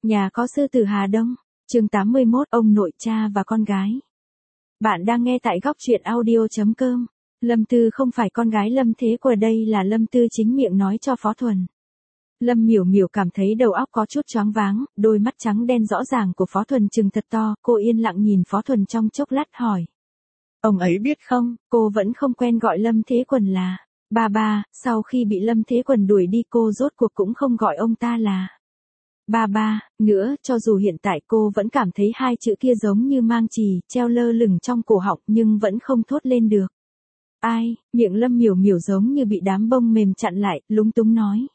Nhà có sư tử Hà Đông. Chương 81, ông nội cha và con gái. Bạn đang nghe tại góc truyện audio.com. Lâm Tư không phải con gái Lâm Thế Của, đây là Lâm Tư chính miệng nói cho Phó Thuần. Lâm Miểu Miểu cảm thấy đầu óc có chút choáng váng, đôi mắt trắng đen rõ ràng của Phó Thuần trừng thật to, cô yên lặng nhìn Phó Thuần trong chốc lát hỏi. Ông ấy biết không, cô vẫn không quen gọi Lâm Thế Quần là ba, sau khi bị Lâm Thế Quần đuổi đi cô rốt cuộc cũng không gọi ông ta là ba nữa, cho dù hiện tại cô vẫn cảm thấy hai chữ kia giống như mang chì, treo lơ lửng trong cổ họng nhưng vẫn không thốt lên được. Ai, miệng Lâm Miểu Miểu giống như bị đám bông mềm chặn lại, lúng túng nói.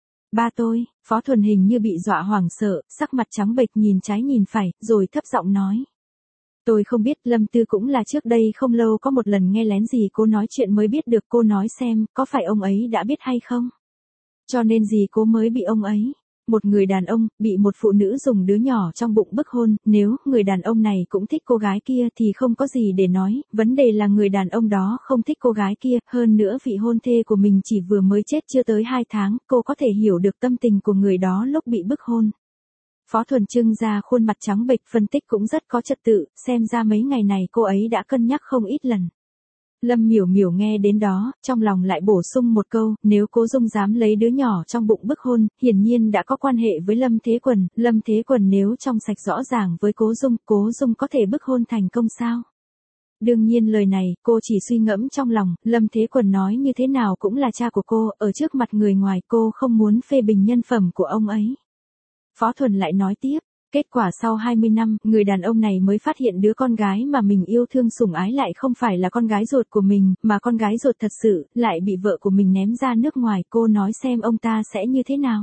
Ba tôi. Phó Thuần hình như bị dọa hoảng sợ, sắc mặt trắng bệch nhìn trái nhìn phải, rồi thấp giọng nói. Tôi không biết, Lâm Tư cũng là trước đây không lâu có một lần nghe lén gì cô nói chuyện mới biết được, cô nói xem, có phải ông ấy đã biết hay không? Cho nên gì cô mới bị ông ấy? Một người đàn ông, bị một phụ nữ dùng đứa nhỏ trong bụng bức hôn, nếu người đàn ông này cũng thích cô gái kia thì không có gì để nói, vấn đề là người đàn ông đó không thích cô gái kia, hơn nữa vị hôn thê của mình chỉ vừa mới chết chưa tới 2 tháng, cô có thể hiểu được tâm tình của người đó lúc bị bức hôn. Phó Thuần trưng ra khuôn mặt trắng bệch, phân tích cũng rất có trật tự, xem ra mấy ngày này cô ấy đã cân nhắc không ít lần. Lâm Miểu Miểu nghe đến đó, trong lòng lại bổ sung một câu, nếu Cố Dung dám lấy đứa nhỏ trong bụng bức hôn, hiển nhiên đã có quan hệ với Lâm Thế Quần, Lâm Thế Quần nếu trong sạch rõ ràng với Cố Dung có thể bức hôn thành công sao? Đương nhiên lời này, cô chỉ suy ngẫm trong lòng, Lâm Thế Quần nói như thế nào cũng là cha của cô, ở trước mặt người ngoài cô không muốn phê bình nhân phẩm của ông ấy. Phó Thuần lại nói tiếp. Kết quả sau 20 năm, người đàn ông này mới phát hiện đứa con gái mà mình yêu thương sủng ái lại không phải là con gái ruột của mình, mà con gái ruột thật sự, lại bị vợ của mình ném ra nước ngoài, cô nói xem ông ta sẽ như thế nào.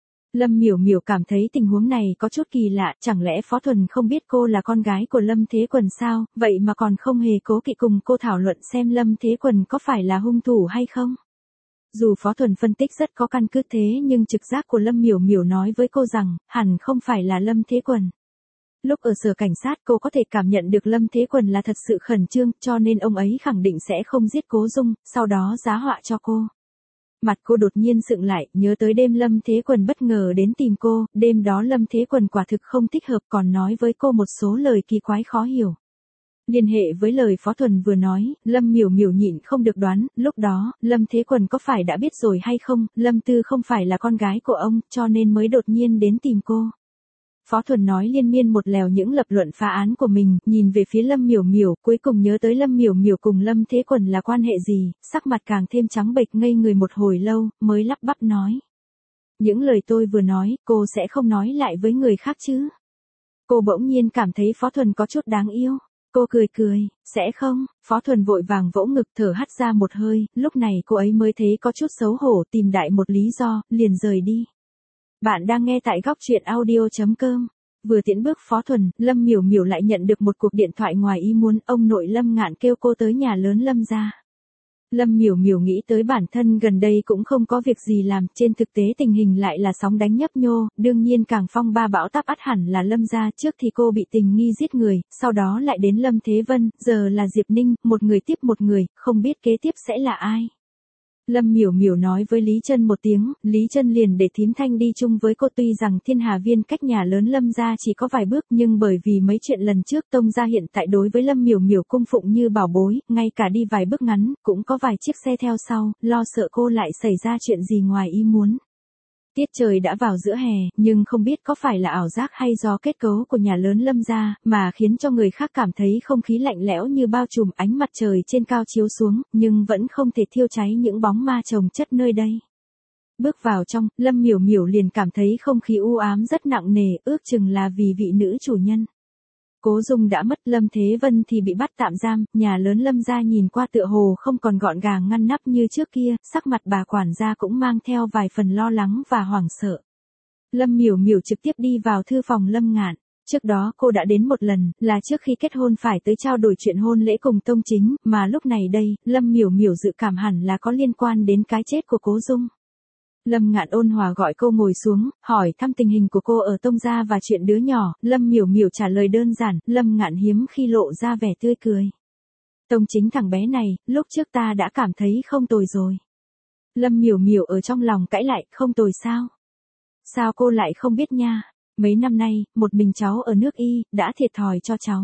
Lâm Miểu Miểu cảm thấy tình huống này có chút kỳ lạ, chẳng lẽ Phó Thuần không biết cô là con gái của Lâm Thế Quần sao, vậy mà còn không hề cố kỵ cùng cô thảo luận xem Lâm Thế Quần có phải là hung thủ hay không. Dù Phó Thuần phân tích rất có căn cứ thế nhưng trực giác của Lâm Miểu Miểu nói với cô rằng, hẳn không phải là Lâm Thế Quần. Lúc ở sở cảnh sát cô có thể cảm nhận được Lâm Thế Quần là thật sự khẩn trương, cho nên ông ấy khẳng định sẽ không giết Cố Dung, sau đó giá họa cho cô. Mặt cô đột nhiên sượng lại, nhớ tới đêm Lâm Thế Quần bất ngờ đến tìm cô, đêm đó Lâm Thế Quần quả thực không thích hợp còn nói với cô một số lời kỳ quái khó hiểu. Liên hệ với lời Phó Thuần vừa nói, Lâm Miểu Miểu nhịn không được đoán, lúc đó, Lâm Thế Quần có phải đã biết rồi hay không, Lâm Tư không phải là con gái của ông, cho nên mới đột nhiên đến tìm cô. Phó Thuần nói liên miên một lèo những lập luận phá án của mình, nhìn về phía Lâm Miểu Miểu, cuối cùng nhớ tới Lâm Miểu Miểu cùng Lâm Thế Quần là quan hệ gì, sắc mặt càng thêm trắng bệch ngây người một hồi lâu, mới lắp bắp nói. Những lời tôi vừa nói, cô sẽ không nói lại với người khác chứ? Cô bỗng nhiên cảm thấy Phó Thuần có chút đáng yêu. Cô cười, sẽ không, Phó Thuần vội vàng vỗ ngực thở hắt ra một hơi, lúc này cô ấy mới thấy có chút xấu hổ, tìm đại một lý do, liền rời đi. Bạn đang nghe tại góc truyện audio.com. Vừa tiễn bước Phó Thuần, Lâm Miểu Miểu lại nhận được một cuộc điện thoại ngoài ý muốn, ông nội Lâm Ngạn kêu cô tới nhà lớn Lâm gia. Lâm Miểu Miểu nghĩ tới bản thân gần đây cũng không có việc gì làm, trên thực tế tình hình lại là sóng đánh nhấp nhô, đương nhiên càng phong ba bão táp ắt hẳn là Lâm gia, trước thì cô bị tình nghi giết người, sau đó lại đến Lâm Thế Vân, giờ là Diệp Ninh, một người tiếp một người, không biết kế tiếp sẽ là ai. Lâm Miểu Miểu nói với Lý Trân một tiếng, Lý Trân liền để thím Thanh đi chung với cô, tuy rằng Thiên Hà Viên cách nhà lớn Lâm gia chỉ có vài bước nhưng bởi vì mấy chuyện lần trước Tông gia hiện tại đối với Lâm Miểu Miểu cung phụng như bảo bối, ngay cả đi vài bước ngắn, cũng có vài chiếc xe theo sau, lo sợ cô lại xảy ra chuyện gì ngoài ý muốn. Tiết trời đã vào giữa hè, nhưng không biết có phải là ảo giác hay do kết cấu của nhà lớn Lâm gia, mà khiến cho người khác cảm thấy không khí lạnh lẽo như bao trùm, ánh mặt trời trên cao chiếu xuống, nhưng vẫn không thể thiêu cháy những bóng ma chồng chất nơi đây. Bước vào trong, Lâm Miểu Miểu liền cảm thấy không khí u ám rất nặng nề, ước chừng là vì vị nữ chủ nhân. Cố Dung đã mất, Lâm Thế Vân thì bị bắt tạm giam, nhà lớn Lâm gia nhìn qua tựa hồ không còn gọn gàng ngăn nắp như trước kia, sắc mặt bà quản gia cũng mang theo vài phần lo lắng và hoảng sợ. Lâm Miểu Miểu trực tiếp đi vào thư phòng Lâm Ngạn. Trước đó cô đã đến một lần, là trước khi kết hôn phải tới trao đổi chuyện hôn lễ cùng Tông Chính, mà lúc này đây, Lâm Miểu Miểu dự cảm hẳn là có liên quan đến cái chết của Cố Dung. Lâm Ngạn ôn hòa gọi cô ngồi xuống, hỏi thăm tình hình của cô ở Tông gia và chuyện đứa nhỏ, Lâm Miểu Miểu trả lời đơn giản, Lâm Ngạn hiếm khi lộ ra vẻ tươi cười. Tông Chính thằng bé này, lúc trước ta đã cảm thấy không tồi rồi. Lâm Miểu Miểu ở trong lòng cãi lại, không tồi sao? Sao cô lại không biết nha? Mấy năm nay, một mình cháu ở nước Y, đã thiệt thòi cho cháu.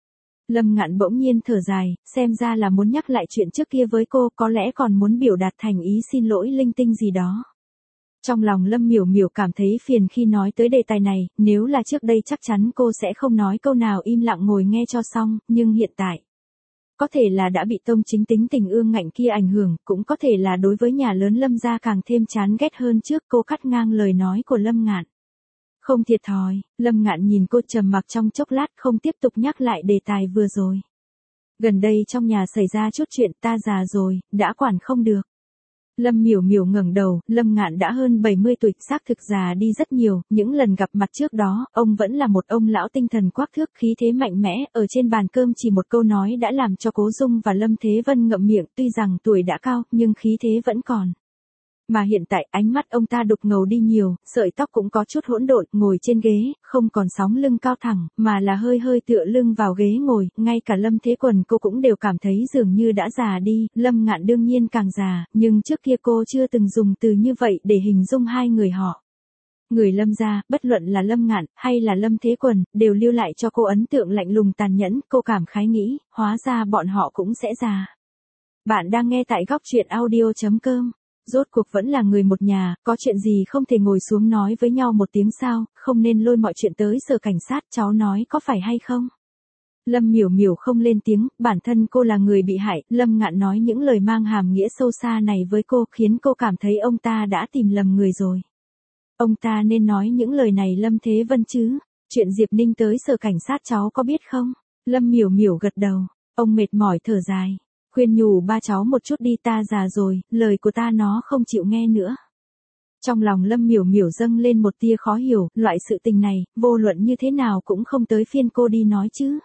Lâm Ngạn bỗng nhiên thở dài, xem ra là muốn nhắc lại chuyện trước kia với cô, có lẽ còn muốn biểu đạt thành ý xin lỗi linh tinh gì đó. Trong lòng Lâm Miểu Miểu cảm thấy phiền khi nói tới đề tài này, nếu là trước đây chắc chắn cô sẽ không nói câu nào, im lặng ngồi nghe cho xong, nhưng hiện tại. Có thể là đã bị Tông Chính tính tình ương ngạnh kia ảnh hưởng, cũng có thể là đối với nhà lớn Lâm gia càng thêm chán ghét hơn trước. Cô cắt ngang lời nói của Lâm Ngạn. Không thiệt thòi. Lâm Ngạn nhìn cô trầm mặc trong chốc lát, không tiếp tục nhắc lại đề tài vừa rồi. Gần đây trong nhà xảy ra chút chuyện, ta già rồi, đã quản không được. Lâm Miểu Miểu ngẩng đầu, Lâm Ngạn đã hơn 70 tuổi, xác thực già đi rất nhiều, những lần gặp mặt trước đó, ông vẫn là một ông lão tinh thần quắc thước, khí thế mạnh mẽ, ở trên bàn cơm chỉ một câu nói đã làm cho Cố Dung và Lâm Thế Vân ngậm miệng, tuy rằng tuổi đã cao, nhưng khí thế vẫn còn. Mà hiện tại ánh mắt ông ta đục ngầu đi nhiều, sợi tóc cũng có chút hỗn độn, ngồi trên ghế, không còn sóng lưng cao thẳng, mà là hơi hơi tựa lưng vào ghế ngồi, ngay cả Lâm Thế Quần cô cũng đều cảm thấy dường như đã già đi. Lâm Ngạn đương nhiên càng già, nhưng trước kia cô chưa từng dùng từ như vậy để hình dung hai người họ. Người Lâm gia, bất luận là Lâm Ngạn hay là Lâm Thế Quần, đều lưu lại cho cô ấn tượng lạnh lùng tàn nhẫn, cô cảm khái nghĩ, hóa ra bọn họ cũng sẽ già. Bạn đang nghe tại góc truyện audio.com. Rốt cuộc vẫn là người một nhà, có chuyện gì không thể ngồi xuống nói với nhau một tiếng sao, không nên lôi mọi chuyện tới sở cảnh sát, cháu nói có phải hay không? Lâm Miểu Miểu không lên tiếng, bản thân cô là người bị hại, Lâm Ngạn nói những lời mang hàm nghĩa sâu xa này với cô, khiến cô cảm thấy ông ta đã tìm lầm người rồi. Ông ta nên nói những lời này Lâm Thế Vân chứ, chuyện Diệp Ninh tới sở cảnh sát cháu có biết không? Lâm Miểu Miểu gật đầu, ông mệt mỏi thở dài. Khuyên nhủ ba cháu một chút đi, ta già rồi, lời của ta nó không chịu nghe nữa. Trong lòng Lâm Miểu Miểu dâng lên một tia khó hiểu, loại sự tình này, vô luận như thế nào cũng không tới phiên cô đi nói chứ.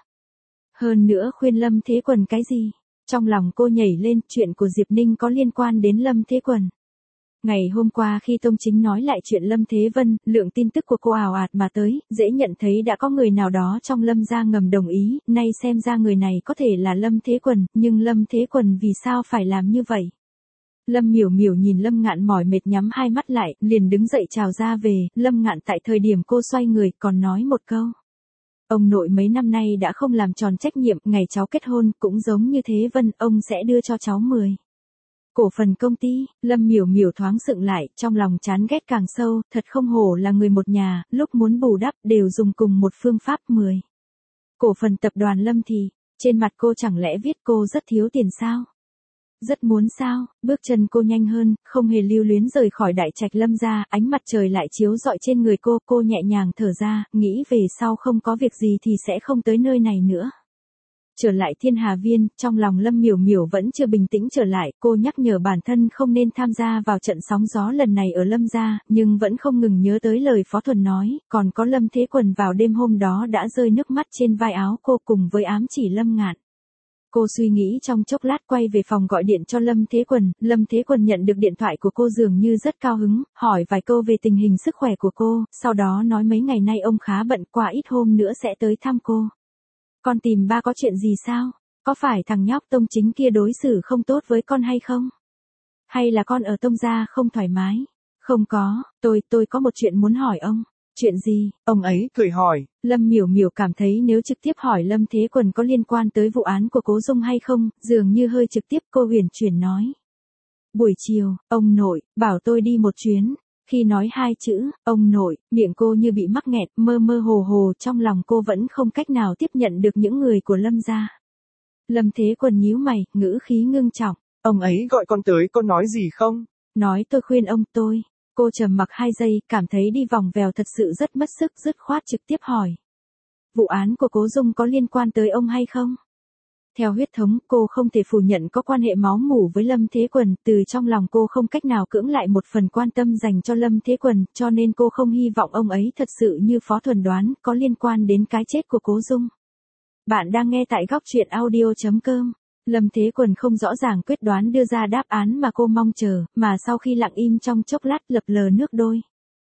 Hơn nữa khuyên Lâm Thế Quần cái gì? Trong lòng cô nhảy lên, chuyện của Diệp Ninh có liên quan đến Lâm Thế Quần. Ngày hôm qua khi Tông Chính nói lại chuyện Lâm Thế Vân, lượng tin tức của cô ào ạt mà tới, dễ nhận thấy đã có người nào đó trong Lâm gia ngầm đồng ý, nay xem ra người này có thể là Lâm Thế Quần, nhưng Lâm Thế Quần vì sao phải làm như vậy? Lâm Miểu Miểu nhìn Lâm Ngạn mỏi mệt nhắm hai mắt lại, liền đứng dậy chào ra về. Lâm Ngạn tại thời điểm cô xoay người còn nói một câu. Ông nội mấy năm nay đã không làm tròn trách nhiệm, ngày cháu kết hôn cũng giống như Thế Vân, ông sẽ đưa cho cháu 10 cổ phần công ty. Lâm Miểu Miểu thoáng sững lại, trong lòng chán ghét càng sâu, thật không hổ là người một nhà, lúc muốn bù đắp đều dùng cùng một phương pháp. 10 cổ phần tập đoàn Lâm thì, trên mặt cô chẳng lẽ viết cô rất thiếu tiền sao? Rất muốn sao? Bước chân cô nhanh hơn, không hề lưu luyến rời khỏi đại trạch Lâm gia, ánh mặt trời lại chiếu rọi trên người cô nhẹ nhàng thở ra, nghĩ về sau không có việc gì thì sẽ không tới nơi này nữa. Trở lại Thiên Hà Viên, trong lòng Lâm Miểu Miểu vẫn chưa bình tĩnh trở lại, cô nhắc nhở bản thân không nên tham gia vào trận sóng gió lần này ở Lâm gia, nhưng vẫn không ngừng nhớ tới lời Phó Thuần nói, còn có Lâm Thế Quần vào đêm hôm đó đã rơi nước mắt trên vai áo cô cùng với ám chỉ Lâm Ngạn. Cô suy nghĩ trong chốc lát quay về phòng gọi điện cho Lâm Thế Quần. Lâm Thế Quần nhận được điện thoại của cô dường như rất cao hứng, hỏi vài câu về tình hình sức khỏe của cô, sau đó nói mấy ngày nay ông khá bận, qua ít hôm nữa sẽ tới thăm cô. Con tìm ba có chuyện gì sao? Có phải thằng nhóc Tông Chính kia đối xử không tốt với con hay không? Hay là con ở Tông gia không thoải mái? Không có, tôi có một chuyện muốn hỏi ông. Chuyện gì? Ông ấy cười hỏi. Lâm Miểu Miểu cảm thấy nếu trực tiếp hỏi Lâm Thế Quần có liên quan tới vụ án của Cố Dung hay không, dường như hơi trực tiếp. Cô huyền chuyển nói. Buổi chiều, ông nội, bảo tôi đi một chuyến. Khi nói hai chữ, ông nội, miệng cô như bị mắc nghẹt, mơ mơ hồ hồ, trong lòng cô vẫn không cách nào tiếp nhận được những người của Lâm gia. Lâm Thế Quần nhíu mày, ngữ khí ngưng trọng. Ông ấy gọi con tới, con nói gì không? Nói tôi khuyên ông tôi. Cô trầm mặc 2 giây, cảm thấy đi vòng vèo thật sự rất mất sức, dứt khoát trực tiếp hỏi. Vụ án của Cố Dung có liên quan tới ông hay không? Theo huyết thống, cô không thể phủ nhận có quan hệ máu mủ với Lâm Thế Quần, từ trong lòng cô không cách nào cưỡng lại một phần quan tâm dành cho Lâm Thế Quần, cho nên cô không hy vọng ông ấy thật sự như Phó Thuần đoán, có liên quan đến cái chết của Cố Dung. Bạn đang nghe tại góc truyện audio.com. Lâm Thế Quần không rõ ràng quyết đoán đưa ra đáp án mà cô mong chờ, mà sau khi lặng im trong chốc lát lập lờ nước đôi.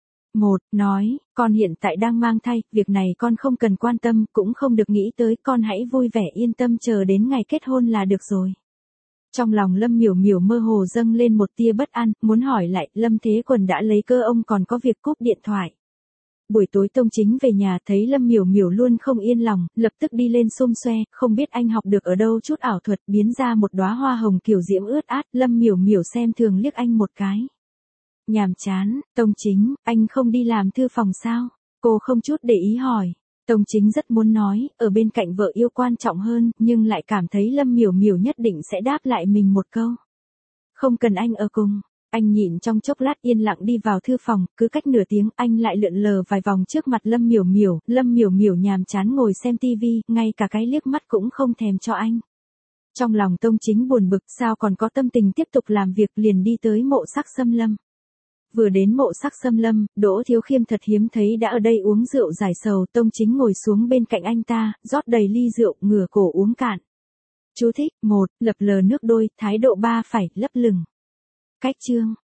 Nói, con hiện tại đang mang thai, việc này con không cần quan tâm, cũng không được nghĩ tới, con hãy vui vẻ yên tâm chờ đến ngày kết hôn là được rồi. Trong lòng Lâm Miểu Miểu mơ hồ dâng lên một tia bất an, muốn hỏi lại, Lâm Thế Quần đã lấy cơ ông còn có việc cúp điện thoại. Buổi tối Tông Chính về nhà thấy Lâm Miểu Miểu luôn không yên lòng, lập tức đi lên xum xoe, không biết anh học được ở đâu chút ảo thuật biến ra một đóa hoa hồng kiểu diễm ướt át, Lâm Miểu Miểu xem thường liếc anh một cái. Nhàm chán, Tông Chính, anh không đi làm thư phòng sao? Cô không chút để ý hỏi. Tông Chính rất muốn nói, ở bên cạnh vợ yêu quan trọng hơn, nhưng lại cảm thấy Lâm Miểu Miểu nhất định sẽ đáp lại mình một câu. Không cần anh ở cùng. Anh nhịn trong chốc lát yên lặng đi vào thư phòng, cứ cách nửa tiếng anh lại lượn lờ vài vòng trước mặt Lâm Miểu Miểu. Lâm Miểu Miểu nhàm chán ngồi xem tivi, ngay cả cái liếc mắt cũng không thèm cho anh. Trong lòng Tông Chính buồn bực, sao còn có tâm tình tiếp tục làm việc, liền đi tới Mộ Sắc Xâm Lâm. Vừa đến Mộ Sắc Xâm Lâm, Đỗ Thiếu Khiêm thật hiếm thấy đã ở đây uống rượu giải sầu. Tông Chính ngồi xuống bên cạnh anh ta, rót đầy ly rượu, ngửa cổ uống cạn. Chú thích: 1. Lập lờ nước đôi, thái độ 3. Phải lấp lửng. Cách chương